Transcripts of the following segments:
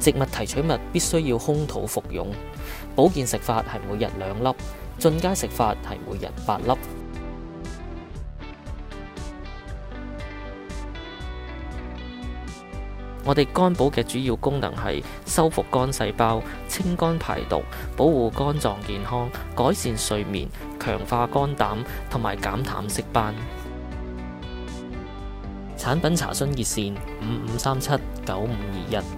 植物提取物必須要空肚服用。保健食法係每日2粒，進階食法係每日8粒。我哋肝寶嘅主要功能係修復肝細胞、清肝排毒、保護肝臟健康、改善睡眠、強化肝膽同埋減淡色斑。產品查詢熱線55379521。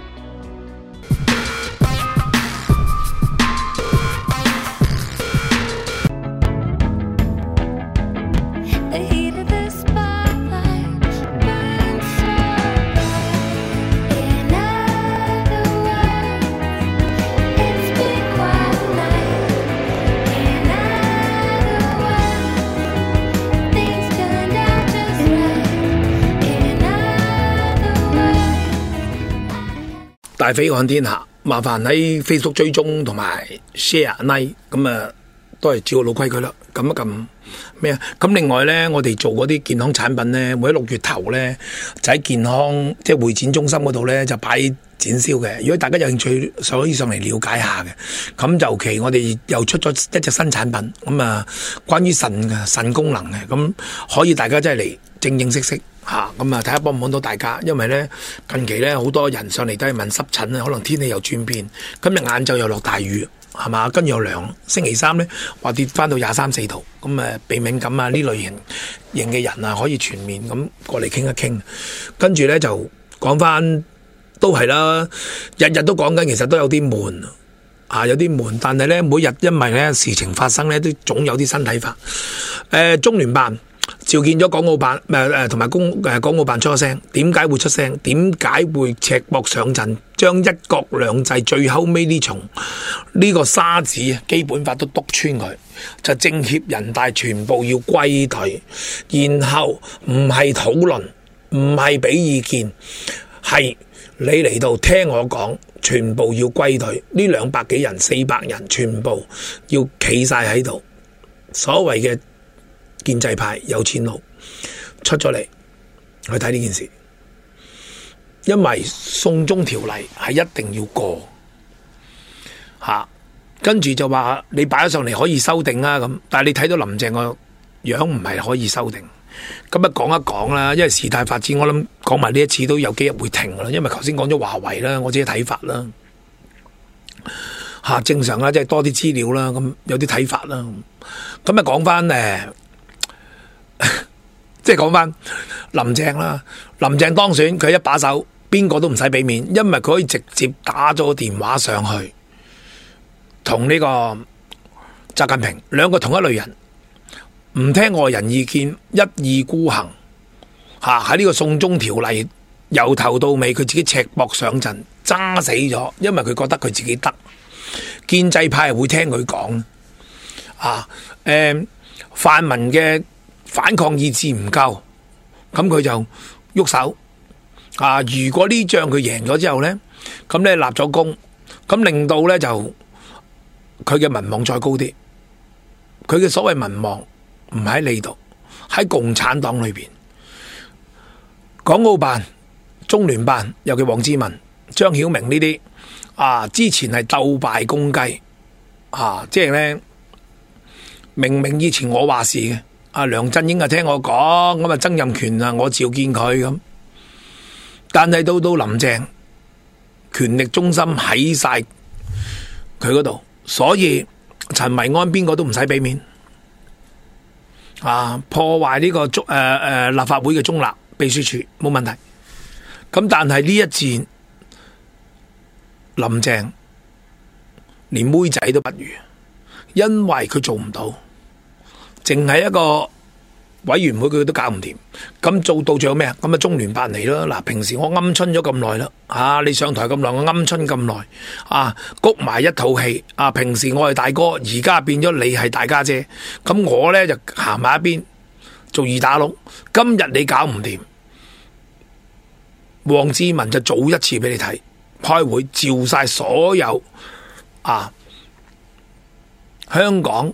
大飛看天下，麻煩喺 Facebook 追蹤同埋 share like， 咁啊都係照老規矩啦。撳一撳咩啊？咁另外呢，我哋做嗰啲健康產品呢，每喺6月頭呢，就喺健康即係會展中心嗰度呢，就擺展銷嘅。如果大家有興趣，可以上嚟了解下嘅。咁尤其我哋又出咗一隻新產品，咁啊關於腎功能嘅，咁可以大家真係嚟正式嚇，咁啊睇下幫唔幫到大家。因為咧近期咧好多人上嚟都係問濕疹啊，可能天氣又轉變，今日晏晝又落大雨係嘛，跟住又涼，星期三咧話跌翻到23、24度，咁啊鼻敏感啊呢類型嘅人啊可以全面咁過嚟傾一傾。跟住咧就講翻都係啦，日日都講緊，其實都有啲悶啊，有啲悶，但係咧每日因為咧事情發生咧都總有啲新睇法。中聯辦召見咗港澳辦同埋港澳辦出咗聲，點解會出聲？點解會赤膊上陣，將一國兩制最後尾呢重呢個沙子基本法都督穿佢，就政協人大全部要歸隊，然後唔係討論，唔係俾意見，係你嚟到聽我講，全部要歸隊。呢200幾人、400人全部要企晒喺度，所謂嘅建制派有錢佬出咗嚟去睇呢件事，因為送中條例係一定要過吓，跟住就話你擺咗上嚟可以修訂啦咁，但係你睇到林鄭個樣唔係可以修訂，咁啊講一講啦，因為事態發展，我諗講埋呢一次都有幾日會停啦，因為頭先講咗華為啦，我自己睇法啦吓，正常啦，即係多啲資料啦，咁有啲睇法啦，咁啊講翻即係講翻林鄭啦，林鄭當選佢一把手，邊個都唔使俾面，因為佢可以直接打咗電話上去，同呢個習近平兩個同一類人，唔聽外人意見，一意孤行吓，喺呢個送中條例由頭到尾佢自己赤膊上陣，揸死咗，因為佢覺得佢自己得，建制派係會聽佢講啊，泛民嘅反抗意志唔夠，咁佢就喐手啊！如果呢仗佢贏咗之後呢，咁咧立咗功，咁令到呢就佢嘅民望再高啲。佢嘅所謂民望唔喺你度，喺共產黨裏邊。港澳辦、中聯辦，尤其王志民、張曉明呢啲啊，之前係鬥敗公雞啊，即係呢明明以前我話事嘅。梁振英啊聽我講，咁啊曾蔭權啊我召見佢咁，但係到林鄭權力中心喺晒佢嗰度，所以陳維安邊個都唔使俾面啊，破壞呢個立法會嘅中立，秘書處冇問題。咁但係呢一戰，林鄭連妹仔都不如，因為佢做唔到。淨係一個委員會佢都搞唔掂，咁做到最後咩啊？咁啊中聯辦嚟咯。嗱，平時我鵪鶉咗咁耐啦，你上台咁耐，我鵪鶉咁耐，谷埋一套戲，平時我係大哥，而家變咗你係大家姐，咁我呢就行埋一邊做二打六。今日你搞唔掂，王志民就早一次俾你睇，開會召晒所有香港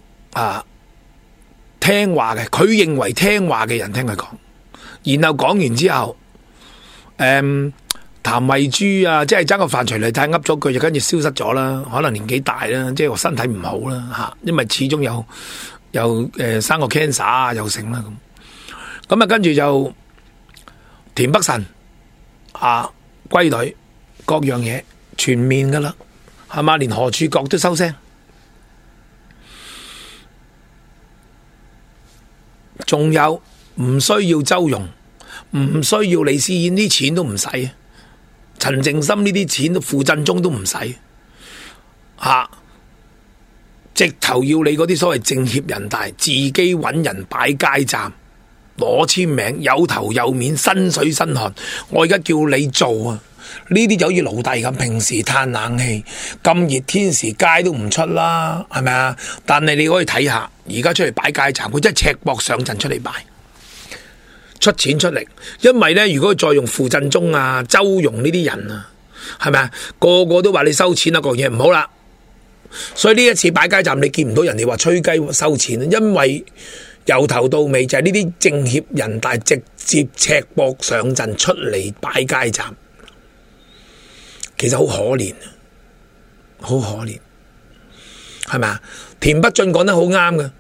聽話嘅，佢認為聽話嘅人聽佢講，然後講完之後， 譚慧珠啊，即係爭個范徐麗泰噏咗句就跟住消失咗啦，可能年紀大啦，即係話身體唔好啦嚇，因為始終有生個 cancer 啊，又成啦咁啊，跟住就田北辰啊歸隊，各樣嘢全面噶啦，係嘛？連何柱國都收聲，仲有唔需要周融，唔需要李思燕，啲錢都唔使。陳靜心呢啲錢都傅振中都唔使嚇，直頭要你嗰啲所謂政協人大自己揾人擺街站攞簽名，有頭有面，身水身汗。我而家叫你做啊，呢啲就好似奴隸咁，平時嘆冷氣，咁熱天時街都唔出啦，係咪啊？但係你可以睇下，而家出嚟擺街站，佢真係赤膊上陣出嚟擺。出錢出力，因為呢，如果再用傅振中啊、周融呢啲人啊，係咪啊？個個都話你收錢啊，個嘢唔好啦。所以呢一次擺街站，你見唔到人哋話吹雞收錢，因為由頭到尾就係呢啲政協人大直接赤膊上陣出嚟擺街站，其實好可憐，好可憐，係咪啊？田北俊講得好啱嘅，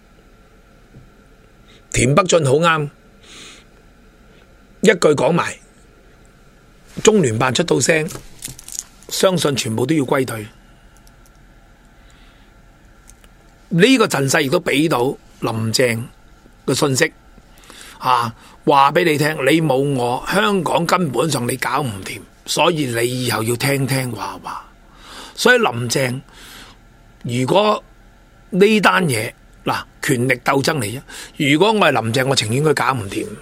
田北俊好啱。一句講埋，中聯辦出到聲，相信全部都要歸隊。呢個陣勢亦都俾到林鄭嘅信息，話俾你聽，你冇我，香港根本上你搞唔掂，所以你以後要聽聽話話。所以林鄭，如果呢單嘢嗱，權力鬥爭嚟啫。如果我係林鄭，我情願佢搞唔掂。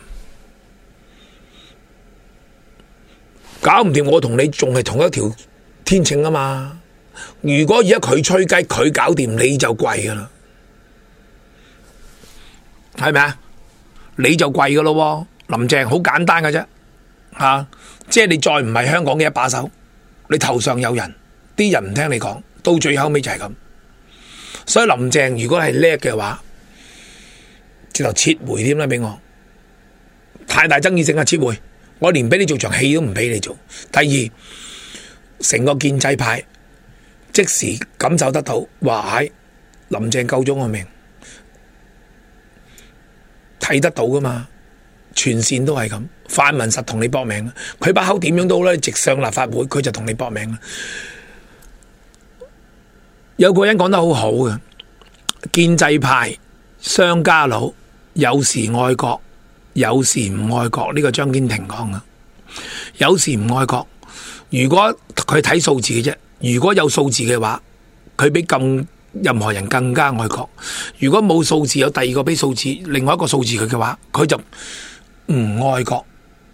搞唔掂，我同你仲係同一條天秤啊嘛！如果而家佢吹雞，佢搞掂，你就跪噶啦，係咪啊？你就跪噶咯，林鄭好簡單噶啫，即係你再唔係香港嘅一把手，你頭上有人，啲人唔聽你講，到最後尾就係咁。所以林鄭如果係叻嘅話，直頭撤回添啦，俾我太大爭議性啊，撤回。我連俾你做場戲都唔俾你做。第二，成個建制派即時感受得到，話喺林鄭救咗我命，睇得到噶嘛？全線都係咁，泛民實同你搏命，佢把口點樣都好啦，直上立法會，佢就同你搏命啦。有個人講得好好嘅，建制派商家佬有時愛國，有時唔愛國，呢個張堅庭講嘅。有時唔愛國，如果佢睇數字嘅啫，如果有數字嘅話，佢比任何人更加愛國。如果冇數字，有第二個比數字，另外一個數字佢嘅話，佢就唔愛國，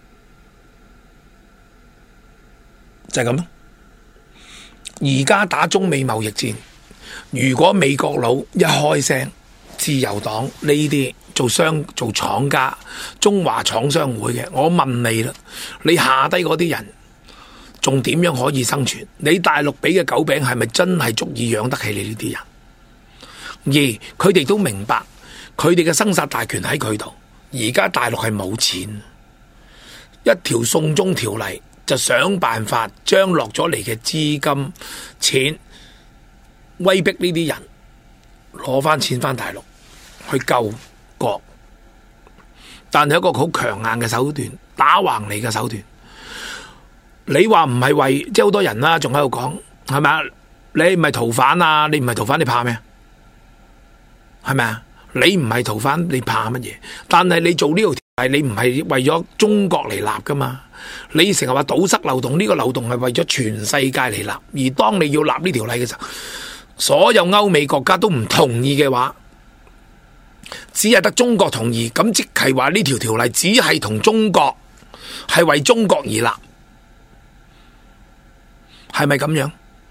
就係咁咯。而家打中美貿易戰，如果美國佬一開聲，自由黨呢啲做廠家，中華廠商會嘅，我問你啦，你下低嗰啲人仲點樣可以生存？你大陸俾嘅狗餅係咪真係足以養得起你呢啲人？而佢哋都明白，佢哋嘅生殺大權喺佢度。而家大陸係冇錢，一條送中條例就想辦法將落咗嚟嘅資金錢威逼呢啲人攞翻錢翻大陸去救國，但係一個好強硬嘅手段，打橫嚟嘅手段。你話唔係為，即係好多人啦，仲喺度講，係咪啊？你唔係逃犯啊？你唔係逃犯，你怕咩？係咪啊？你唔係逃犯，你怕乜嘢？但係你做呢條條例，你唔係為咗中國嚟立噶嘛？你成日話堵塞漏洞，呢個漏洞係為咗全世界嚟立。而當你要立呢條例嘅時候，所有歐美國家都唔同意嘅話，只係得中國同意，咁即係話呢條條例只係同中國，係為中國而立，係咪咁樣？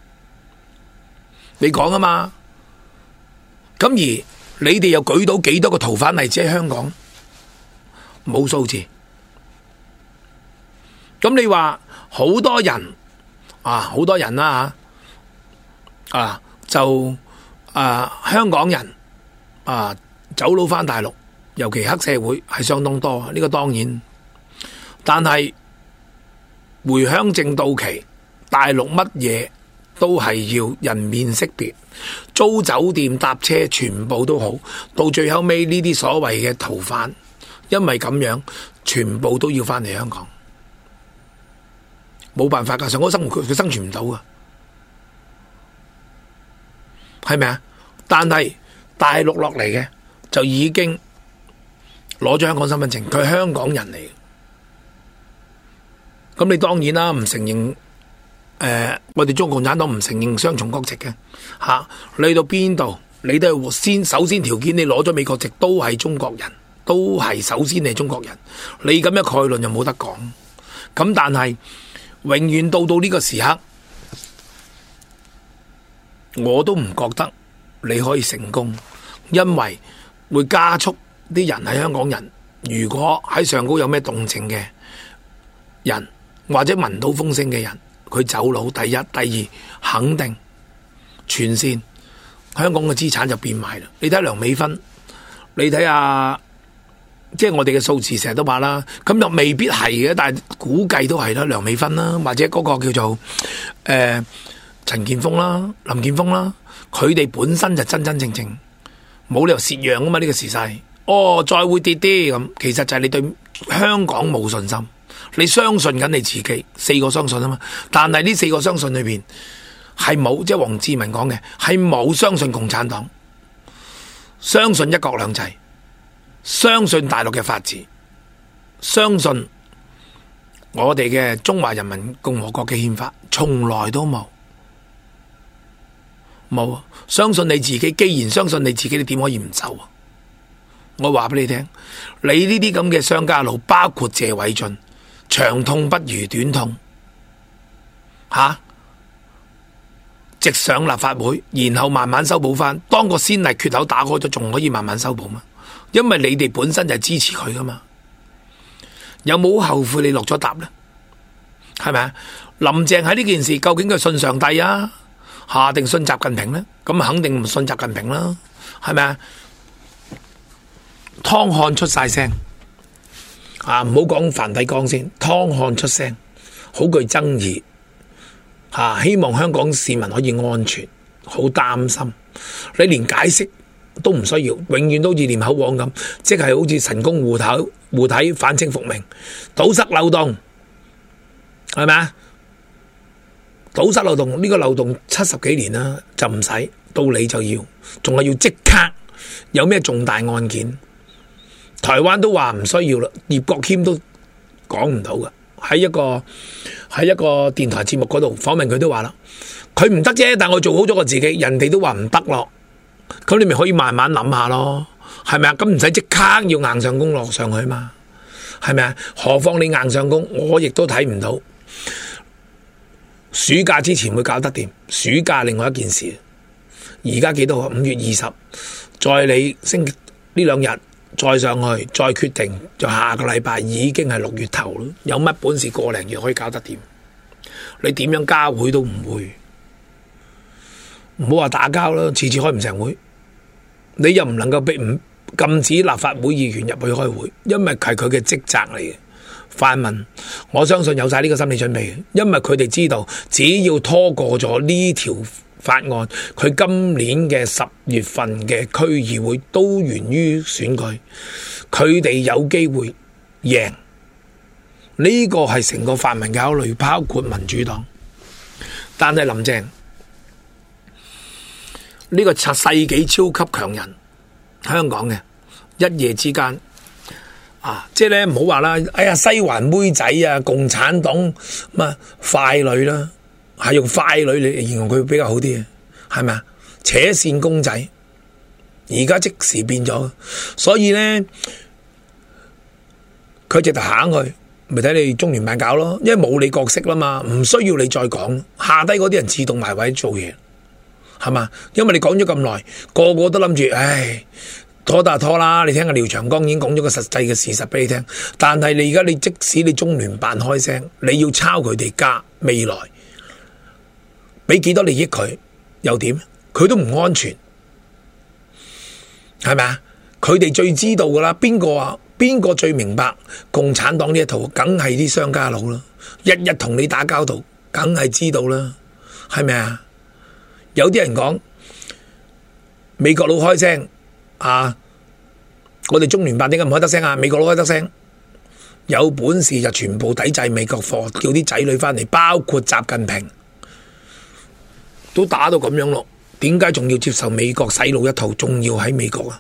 你講啊嘛？咁而你哋又舉到幾多個逃犯例子喺香港？冇數字。咁你話好多人啊，好多人啦吓，香港人走佬返大陸，尤其黑社會係相當多，呢個當然。但係回鄉證到期，大陸乜嘢都係要人面識別，租酒店搭車全部都好，到最後尾呢啲所謂嘅逃犯，因為咁樣全部都要翻嚟香港，冇辦法噶，上嗰生活佢生存唔到噶，係咪啊？但係大陸落嚟嘅就已經攞咗香港身份證，佢係香港人嚟。咁你當然啦，唔承認我哋中國共產黨唔承認雙重國籍嘅嚇。你去到邊度，你都係首先條件，你攞咗美國籍都係中國人，都係首先你係中國人。你咁嘅概論就冇得講。咁但係永遠到呢個時刻，我都唔覺得你可以成功，因為會加速啲人係香港人。如果喺上高有咩動靜嘅人，或者聞到風聲嘅人，佢走佬，第一、第二，肯定全線香港嘅資產就變賣啦。你睇梁美芬，你睇下，即係我哋嘅數字成日都話啦，咁又未必係嘅，但係估計都係啦。梁美芬啦，或者嗰個叫做陳建鋒啦、林建鋒啦，佢哋本身就真真正正冇理由蝕讓啊嘛。呢個時勢，再會跌啲咁，其實就係你對香港冇信心。你相信緊你自己，4個相信啊嘛，但係呢4個相信裏邊係冇，即係黃志文講嘅係冇相信共產黨，相信一國兩制，相信大陸嘅法治，相信我哋嘅中華人民共和國嘅憲法，從來都冇相信你自己。既然相信你自己，你點可以唔走啊？我話俾你聽，你呢啲咁嘅商家佬，包括謝偉俊，長痛不如短痛，直上立法會，然後慢慢修補翻。當個先例缺口打開咗，仲可以慢慢修補嘛？因為你哋本身就係支持佢噶嘛。有冇後悔你落咗答呢？係咪啊？林鄭喺呢件事究竟佢信上帝啊，定信習近平呢？咁肯定唔信習近平啦，係咪啊？湯漢出晒聲。唔好講梵蒂岡先，湯漢出聲，好具爭議，希望香港市民可以安全，好擔心。你連解釋都唔需要，永遠都好似念口簧咁，即係好似神功護體反清復明，堵塞漏洞，係咪啊？堵塞漏洞，呢個漏洞70幾年啦，就唔使到你就要，仲係要即刻有咩重大案件。台灣都話唔需要啦，葉國謙都講唔到噶。喺一個電台節目嗰度訪問佢都話啦，佢唔得啫，但我做好咗我自己，人哋都話唔得咯。咁你咪可以慢慢諗下咯，係咪啊？咁唔使即刻要硬上弓落上去嘛，係咪啊？何況你硬上弓，我亦都睇唔到暑假之前會搞得掂。暑假另外一件事，而家幾多號？5月20，再你星期呢2日。再上去，再決定，就下個禮拜已經係6月頭咯。有乜本事個零月可以搞得掂？你點樣加會都唔會，唔好話打交啦，次開唔成會。你又唔能夠禁止立法會議員入去開會，因為係佢嘅職責嚟嘅。泛民我相信有晒呢個心理準備嘅，因為佢哋知道，只要拖過咗呢條法案，佢今年嘅10月份嘅區議會都源於選舉，佢哋有機會贏。呢個係成個泛民嘅考慮，包括民主黨。但係林鄭呢個世紀超級強人，香港嘅一夜之間即係咧唔好話啦，哎呀西環妹仔啊，共產黨傀儡啦。係用傀儡嚟形容佢比較好啲嘅，係咪啊？扯線公仔，而家即時變咗，所以咧佢直頭行去，咪睇你中聯辦搞咯，因為冇你角色啦嘛，唔需要你再講，下低嗰啲人自動埋位做嘢，係嘛？因為你講咗咁耐，個個都諗住，拖就拖啦。你聽下廖長江已經講咗個實際嘅事實俾你聽，但係你而家即使你中聯辦開聲，你要抄佢哋家未來。俾幾多利益佢又點？佢都唔安全，係咪啊？佢哋最知道噶啦，邊邊個最明白共產黨呢一套？梗係啲商家佬啦，日日同你打交道，梗係知道啦，係咪啊？有啲人講美國佬開聲啊，我哋中聯辦點解唔開得聲啊？美國佬開得聲，有本事就全部抵制美國貨，叫啲仔女翻嚟，包括習近平都打到咁樣咯。點解仲要接受美國洗腦一套？仲要喺美國啊？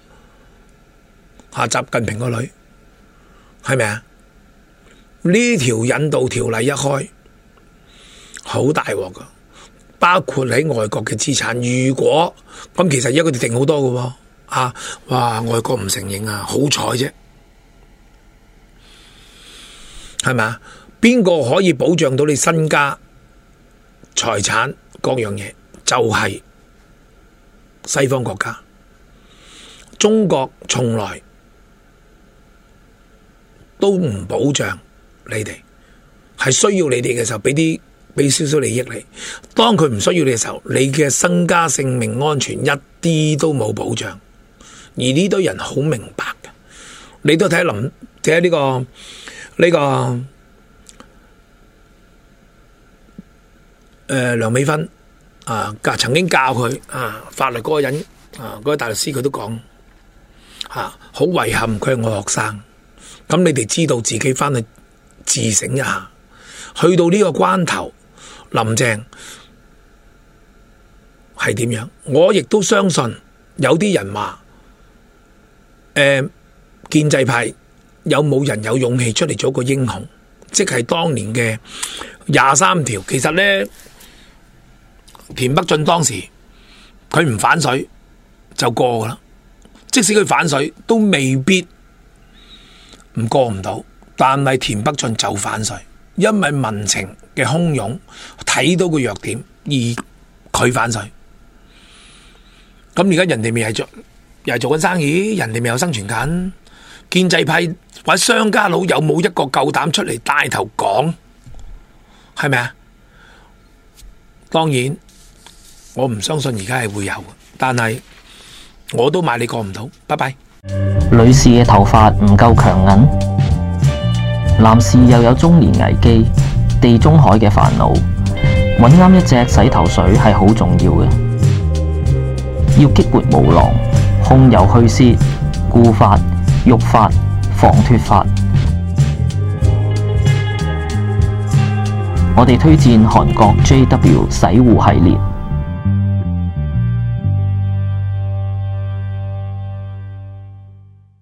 習近平個女係咪啊？呢條引渡條例一開，好大鑊噶，包括喺外國嘅資產。如果咁，其實而家佢哋定好多噶喎，哇！外國唔承認啊，好彩啫，係咪啊？邊個可以保障到你身家、財產各樣嘢？就係西方國家。中國從來都唔保障你哋，係需要你哋嘅時候俾少少利益你。當佢唔需要你嘅時候，你嘅身家性命安全一啲都冇保障。而呢堆人好明白嘅，你都睇下呢個梁美芬曾經教佢法律嗰個人嗰個大律師佢都講好遺憾佢係我學生。咁你哋知道自己翻去自省一下，去到呢個關頭，林鄭係點樣？我亦都相信有啲人話，建制派有冇人有勇氣出嚟做個英雄？即係當年嘅23條。其實呢，田北俊當時佢唔反水就過噶啦，即使佢反水都未必過唔到，但係田北俊就反水，因為民情嘅洶湧睇到個弱點而佢反水。咁而家人哋咪又係做緊生意，人哋咪有生存緊。建制派或者商家佬有冇一個夠膽出嚟帶頭講？係咪啊？當然我唔相信而家係會有，但係我都買你過唔到。拜拜。 女士嘅頭髮唔夠強韌，男士又有中年危機、地中海嘅煩惱，揾啱一隻洗頭水係好重要嘅。要激活毛囊、控油去屑、固髮、育髮、防脫髮。我哋推薦韓國 JW 洗護系列。